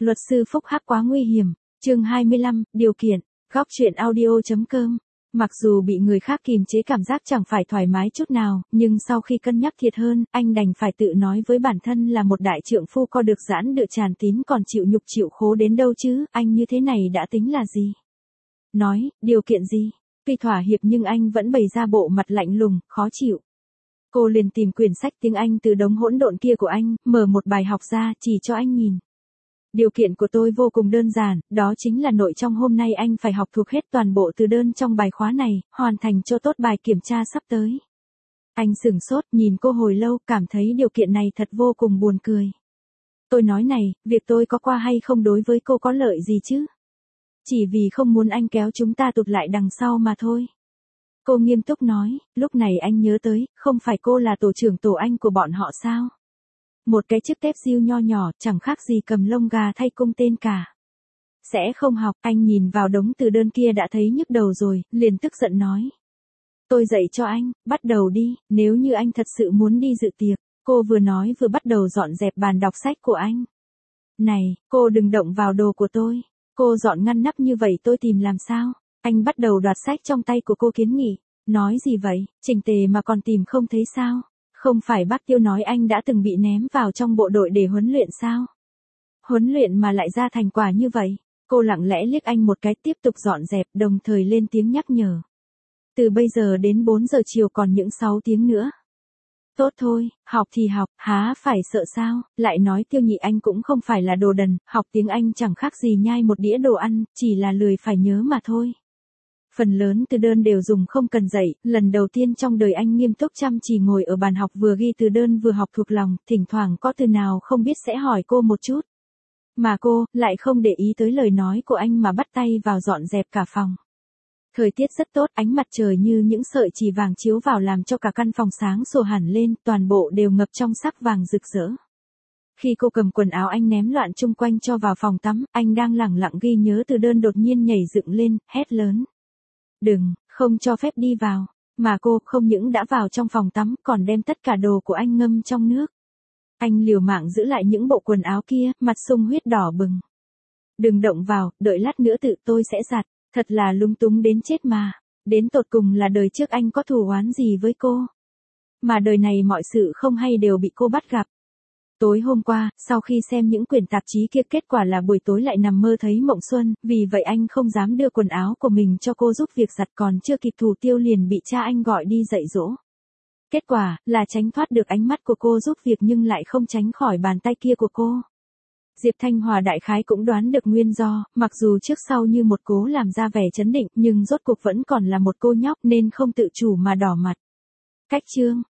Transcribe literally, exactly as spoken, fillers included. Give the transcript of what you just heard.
Luật sư phúc hắc quá nguy hiểm. Chương hai mươi lăm, điều kiện. Góc truyện audio.com. Mặc dù bị người khác kìm chế cảm giác chẳng phải thoải mái chút nào, nhưng sau khi cân nhắc thiệt hơn, anh đành phải tự nói với bản thân là một đại trượng phu co được giãn đựa tràn tín còn chịu nhục chịu khố đến đâu chứ, anh như thế này đã tính là gì? Nói, điều kiện gì? Tuy thỏa hiệp nhưng anh vẫn bày ra bộ mặt lạnh lùng, khó chịu. Cô liền tìm quyển sách tiếng Anh từ đống hỗn độn kia của anh, mở một bài học ra, chỉ cho anh nhìn. Điều kiện của tôi vô cùng đơn giản, đó chính là nội trong hôm nay anh phải học thuộc hết toàn bộ từ đơn trong bài khóa này, hoàn thành cho tốt bài kiểm tra sắp tới. Anh sửng sốt, nhìn cô hồi lâu, cảm thấy điều kiện này thật vô cùng buồn cười. Tôi nói này, việc tôi có qua hay không đối với cô có lợi gì chứ? Chỉ vì không muốn anh kéo chúng ta tụt lại đằng sau mà thôi. Cô nghiêm túc nói, lúc này anh nhớ tới, không phải cô là tổ trưởng tổ anh của bọn họ sao? Một cái chiếc tép diêu nho nhỏ, chẳng khác gì cầm lông gà thay cung tên cả. Sẽ không học, anh nhìn vào đống từ đơn kia đã thấy nhức đầu rồi, liền tức giận nói. Tôi dạy cho anh, bắt đầu đi, nếu như anh thật sự muốn đi dự tiệc. Cô vừa nói vừa bắt đầu dọn dẹp bàn đọc sách của anh. Này, cô đừng động vào đồ của tôi. Cô dọn ngăn nắp như vậy tôi tìm làm sao? Anh bắt đầu đoạt sách trong tay của cô kiến nghị. Nói gì vậy, chỉnh tề mà còn tìm không thấy sao? Không phải bác Tiêu nói anh đã từng bị ném vào trong bộ đội để huấn luyện sao? Huấn luyện mà lại ra thành quả như vậy. Cô lặng lẽ liếc anh một cái tiếp tục dọn dẹp đồng thời lên tiếng nhắc nhở. Từ bây giờ đến bốn giờ chiều còn những sáu tiếng nữa. Tốt thôi, học thì học, há phải sợ sao, lại nói Tiêu Nhị anh cũng không phải là đồ đần, học tiếng Anh chẳng khác gì nhai một đĩa đồ ăn, chỉ là lười phải nhớ mà thôi. Phần lớn từ đơn đều dùng không cần dạy, lần đầu tiên trong đời anh nghiêm túc chăm chỉ ngồi ở bàn học vừa ghi từ đơn vừa học thuộc lòng, thỉnh thoảng có từ nào không biết sẽ hỏi cô một chút. Mà cô, lại không để ý tới lời nói của anh mà bắt tay vào dọn dẹp cả phòng. Thời tiết rất tốt, ánh mặt trời như những sợi chỉ vàng chiếu vào làm cho cả căn phòng sáng sủa hẳn lên, toàn bộ đều ngập trong sắc vàng rực rỡ. Khi cô cầm quần áo anh ném loạn chung quanh cho vào phòng tắm, anh đang lẳng lặng ghi nhớ từ đơn đột nhiên nhảy dựng lên, hét lớn. Đừng, không cho phép đi vào. Mà cô không những đã vào trong phòng tắm còn đem tất cả đồ của anh ngâm trong nước. Anh liều mạng giữ lại những bộ quần áo kia, mặt sung huyết đỏ bừng. Đừng động vào, đợi lát nữa tự tôi sẽ giặt. Thật là lúng túng đến chết mà. Đến tột cùng là đời trước anh có thù oán gì với cô. Mà đời này mọi sự không hay đều bị cô bắt gặp. Tối hôm qua, sau khi xem những quyển tạp chí kia kết quả là buổi tối lại nằm mơ thấy mộng xuân, vì vậy anh không dám đưa quần áo của mình cho cô giúp việc giặt còn chưa kịp thủ tiêu liền bị cha anh gọi đi dạy dỗ. Kết quả, là tránh thoát được ánh mắt của cô giúp việc nhưng lại không tránh khỏi bàn tay kia của cô. Diệp Thanh Hòa đại khái cũng đoán được nguyên do, mặc dù trước sau như một cố làm ra vẻ trấn định nhưng rốt cuộc vẫn còn là một cô nhóc nên không tự chủ mà đỏ mặt. Cách chương.